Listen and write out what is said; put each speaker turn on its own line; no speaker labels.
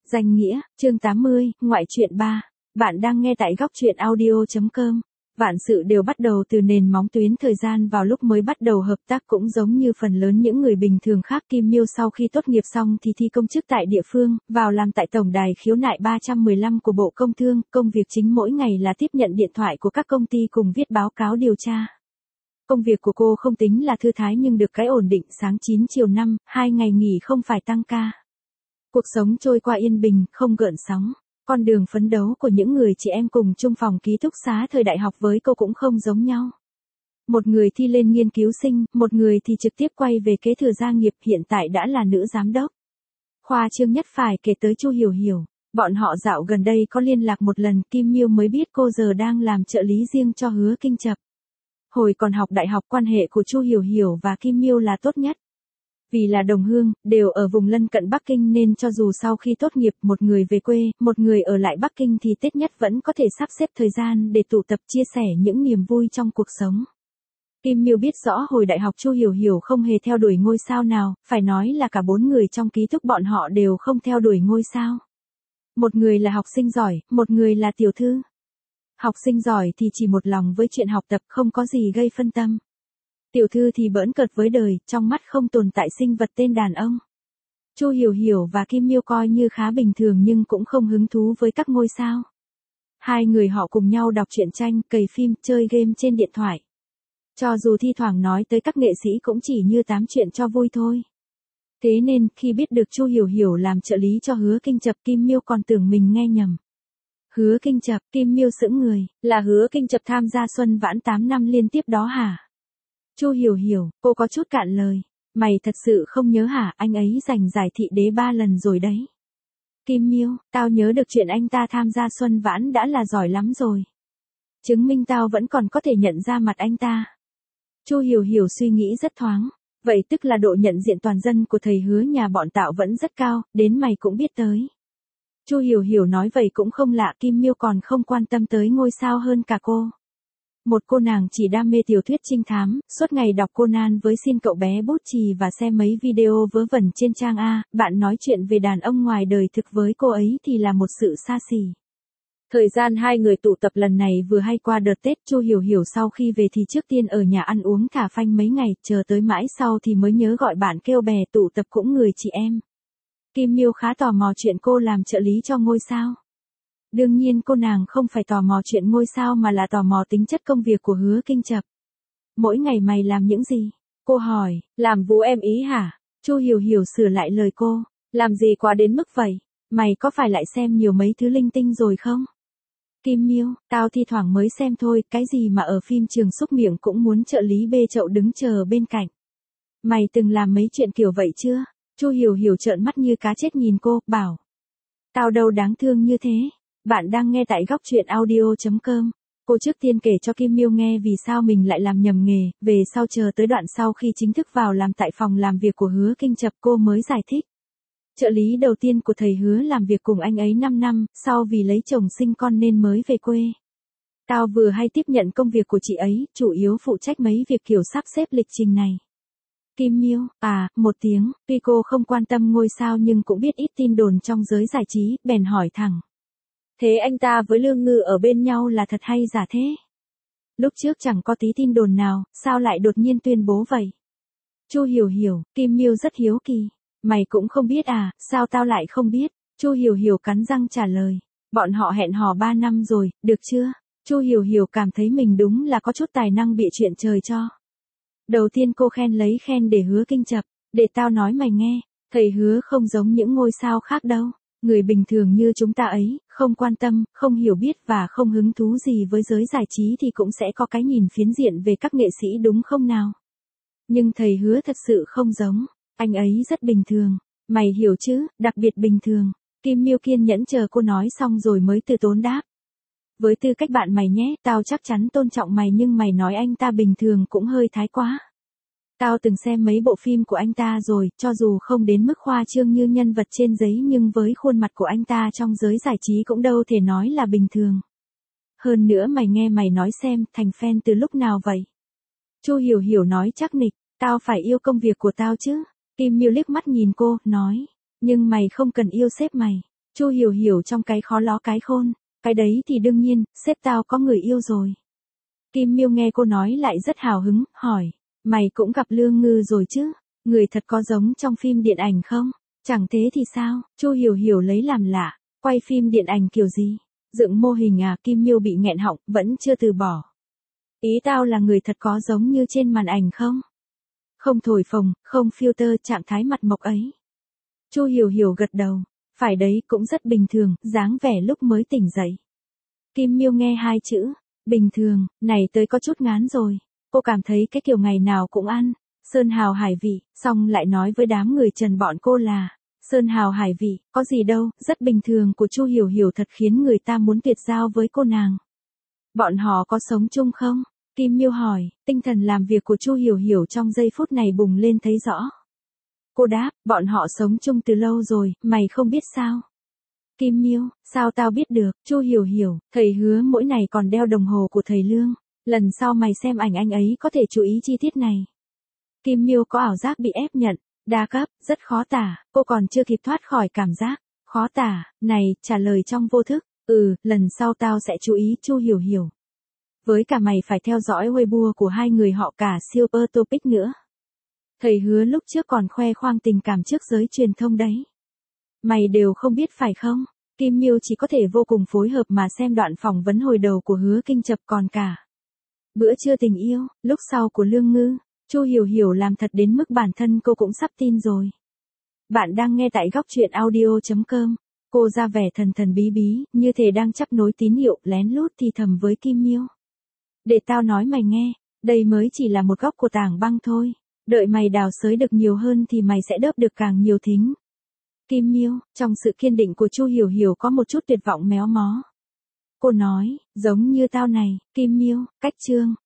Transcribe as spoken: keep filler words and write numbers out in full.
Danh nghĩa, chương tám mươi, ngoại truyện ba. Bạn đang nghe tại góc truyện audio chấm com. Vạn sự đều bắt đầu từ nền móng tuyến thời gian vào lúc mới bắt đầu hợp tác cũng giống như phần lớn những người bình thường khác. Kim Miêu sau khi tốt nghiệp xong thì thi công chức tại địa phương, vào làm tại Tổng đài khiếu nại ba trăm mười lăm của Bộ Công Thương. Công việc chính mỗi ngày là tiếp nhận điện thoại của các công ty cùng viết báo cáo điều tra. Công việc của cô không tính là thư thái nhưng được cái ổn định, sáng chín chiều năm, hai ngày nghỉ không phải tăng ca. Cuộc sống trôi qua yên bình, không gợn sóng. Con đường phấn đấu của những người chị em cùng chung phòng ký túc xá thời đại học với cô cũng không giống nhau. Một người thi lên nghiên cứu sinh, một người thì trực tiếp quay về kế thừa gia nghiệp, hiện tại đã là nữ giám đốc. Khoa trương nhất phải kể tới Chu Hiểu Hiểu. Bọn họ dạo gần đây có liên lạc một lần, Kim Miêu mới biết cô giờ đang làm trợ lý riêng cho Hứa Kinh Chập. Hồi còn học đại học, quan hệ của Chu Hiểu Hiểu và Kim Miêu là tốt nhất. Vì là đồng hương, đều ở vùng lân cận Bắc Kinh nên cho dù sau khi tốt nghiệp một người về quê, một người ở lại Bắc Kinh thì Tết nhất vẫn có thể sắp xếp thời gian để tụ tập chia sẻ những niềm vui trong cuộc sống. Kim Miêu biết rõ hồi đại học Chu Hiểu Hiểu không hề theo đuổi ngôi sao nào, phải nói là cả bốn người trong ký túc bọn họ đều không theo đuổi ngôi sao. Một người là học sinh giỏi, một người là tiểu thư. Học sinh giỏi thì chỉ một lòng với chuyện học tập, không có gì gây phân tâm. Tiểu thư thì bỡn cợt với đời, trong mắt không tồn tại sinh vật tên đàn ông. Chu Hiểu Hiểu và Kim Miêu coi như khá bình thường nhưng cũng không hứng thú với các ngôi sao. Hai người họ cùng nhau đọc truyện tranh, cày phim, chơi game trên điện thoại. Cho dù thi thoảng nói tới các nghệ sĩ cũng chỉ như tám chuyện cho vui thôi. Thế nên, khi biết được Chu Hiểu Hiểu làm trợ lý cho Hứa Kinh Chập, Kim Miêu còn tưởng mình nghe nhầm. Hứa Kinh Chập, Kim Miêu sững người, là Hứa Kinh Chập tham gia Xuân Vãn tám năm liên tiếp đó hả? Chu Hiểu Hiểu, cô có chút cạn lời. Mày thật sự không nhớ hả, anh ấy giành giải thị đế ba lần rồi đấy. Kim Miêu, tao nhớ được chuyện anh ta tham gia Xuân Vãn đã là giỏi lắm rồi. Chứng minh tao vẫn còn có thể nhận ra mặt anh ta. Chu Hiểu Hiểu suy nghĩ rất thoáng. Vậy tức là độ nhận diện toàn dân của thầy Hứa nhà bọn tạo vẫn rất cao, đến mày cũng biết tới. Chu Hiểu Hiểu nói vậy cũng không lạ, Kim Miêu còn không quan tâm tới ngôi sao hơn cả cô. Một cô nàng chỉ đam mê tiểu thuyết trinh thám, suốt ngày đọc Conan với Xin Cậu Bé Bút Chì và xem mấy video vớ vẩn trên trang A, bạn nói chuyện về đàn ông ngoài đời thực với cô ấy thì là một sự xa xỉ. Thời gian hai người tụ tập lần này vừa hay qua đợt Tết, Chu Hiểu Hiểu sau khi về thì trước tiên ở nhà ăn uống thả phanh mấy ngày, chờ tới mãi sau thì mới nhớ gọi bạn kêu bè tụ tập cũng người chị em. Kim Miêu khá tò mò chuyện cô làm trợ lý cho ngôi sao. Đương nhiên cô nàng không phải tò mò chuyện ngôi sao mà là tò mò tính chất công việc của Hứa Kinh Chập. Mỗi ngày mày làm những gì? Cô hỏi, làm vũ em ý hả? Chu Hiểu Hiểu sửa lại lời cô, làm gì quá đến mức vậy? Mày có phải lại xem nhiều mấy thứ linh tinh rồi không? Kim Miêu, tao thi thoảng mới xem thôi, cái gì mà ở phim Trường Xúc Miệng cũng muốn trợ lý bê chậu đứng chờ bên cạnh. Mày từng làm mấy chuyện kiểu vậy chưa? Chu Hiểu Hiểu trợn mắt như cá chết nhìn cô, bảo. Tao đâu đáng thương như thế. Bạn đang nghe tại góc truyện audio chấm com. Cô trước tiên kể cho Kim Miêu nghe vì sao mình lại làm nhầm nghề, về sau chờ tới đoạn sau khi chính thức vào làm tại phòng làm việc của Hứa Kinh Chập cô mới giải thích. Trợ lý đầu tiên của thầy Hứa làm việc cùng anh ấy năm năm, sau vì lấy chồng sinh con nên mới về quê. Tao vừa hay tiếp nhận công việc của chị ấy, chủ yếu phụ trách mấy việc kiểu sắp xếp lịch trình này. Kim Miêu, à, một tiếng, tuy cô không quan tâm ngôi sao nhưng cũng biết ít tin đồn trong giới giải trí, bèn hỏi thẳng. Thế anh ta với Lương Ngư ở bên nhau là thật hay giả thế? Lúc trước chẳng có tí tin đồn nào, sao lại đột nhiên tuyên bố vậy? Chu Hiểu Hiểu, Kim Miêu rất hiếu kỳ. Mày cũng không biết à, sao tao lại không biết? Chu Hiểu Hiểu cắn răng trả lời. Bọn họ hẹn hò ba năm rồi, được chưa? Chu Hiểu Hiểu cảm thấy mình đúng là có chút tài năng bịa chuyện trời cho. Đầu tiên cô khen lấy khen để Hứa Kinh Chập, để tao nói mày nghe, thầy Hứa không giống những ngôi sao khác đâu. Người bình thường như chúng ta ấy, không quan tâm, không hiểu biết và không hứng thú gì với giới giải trí thì cũng sẽ có cái nhìn phiến diện về các nghệ sĩ đúng không nào? Nhưng thầy Hứa thật sự không giống, anh ấy rất bình thường, mày hiểu chứ, đặc biệt bình thường. Kim Miêu kiên nhẫn chờ cô nói xong rồi mới từ tốn đáp. Với tư cách bạn mày nhé, tao chắc chắn tôn trọng mày nhưng mày nói anh ta bình thường cũng hơi thái quá. Tao từng xem mấy bộ phim của anh ta rồi, cho dù không đến mức khoa trương như nhân vật trên giấy nhưng với khuôn mặt của anh ta trong giới giải trí cũng đâu thể nói là bình thường. Hơn nữa mày nghe mày nói xem, thành fan từ lúc nào vậy? Chu Hiểu Hiểu nói chắc nịch, tao phải yêu công việc của tao chứ. Kim Miêu liếc mắt nhìn cô, nói, nhưng mày không cần yêu sếp mày. Chu Hiểu Hiểu trong cái khó ló cái khôn, cái đấy thì đương nhiên, sếp tao có người yêu rồi. Kim Miêu nghe cô nói lại rất hào hứng, hỏi, mày cũng gặp Lương Ngư rồi chứ, người thật có giống trong phim điện ảnh không? Chẳng thế thì sao? Chu Hiểu Hiểu lấy làm lạ, quay phim điện ảnh kiểu gì? Dựng mô hình à? Kim Miêu bị nghẹn họng, vẫn chưa từ bỏ. Ý tao là người thật có giống như trên màn ảnh không? Không thổi phồng, không filter trạng thái mặt mộc ấy. Chu Hiểu Hiểu gật đầu, phải đấy, cũng rất bình thường, dáng vẻ lúc mới tỉnh dậy. Kim Miêu nghe hai chữ, bình thường, này tới có chút ngán rồi. Cô cảm thấy cái kiểu ngày nào cũng ăn, sơn hào hải vị, xong lại nói với đám người Trần bọn cô là, sơn hào hải vị, có gì đâu, rất bình thường của Chu Hiểu Hiểu thật khiến người ta muốn tuyệt giao với cô nàng. Bọn họ có sống chung không? Kim Miêu hỏi, tinh thần làm việc của Chu Hiểu Hiểu trong giây phút này bùng lên thấy rõ. Cô đáp, bọn họ sống chung từ lâu rồi, mày không biết sao? Kim Miêu, sao tao biết được? Chu Hiểu Hiểu, thầy hứa mỗi ngày còn đeo đồng hồ của thầy Lương, lần sau mày xem ảnh anh ấy có thể chú ý chi tiết này. Kim Miêu có ảo giác bị ép nhận, đa cấp, rất khó tả, cô còn chưa kịp thoát khỏi cảm giác, khó tả, này, trả lời trong vô thức, ừ, lần sau tao sẽ chú ý. Chu Hiểu Hiểu. Với cả mày phải theo dõi Weibo của hai người họ cả Super Topic nữa. Thầy hứa lúc trước còn khoe khoang tình cảm trước giới truyền thông đấy. Mày đều không biết phải không? Kim Miêu chỉ có thể vô cùng phối hợp mà xem đoạn phỏng vấn hồi đầu của Hứa Kinh Chập còn cả. Bữa trưa tình yêu, lúc sau của Lương Ngư, Chu Hiểu Hiểu làm thật đến mức bản thân cô cũng sắp tin rồi. Bạn đang nghe tại góc truyện audio chấm com. Cô ra vẻ thần thần bí bí, như thể đang chấp nối tín hiệu, lén lút thì thầm với Kim Miêu. Để tao nói mày nghe, đây mới chỉ là một góc của tảng băng thôi. Đợi mày đào xới được nhiều hơn thì mày sẽ đớp được càng nhiều thính. Kim Miêu, trong sự kiên định của Chu Hiểu Hiểu có một chút tuyệt vọng méo mó. Cô nói, giống như tao này, Kim Miêu, cách chương,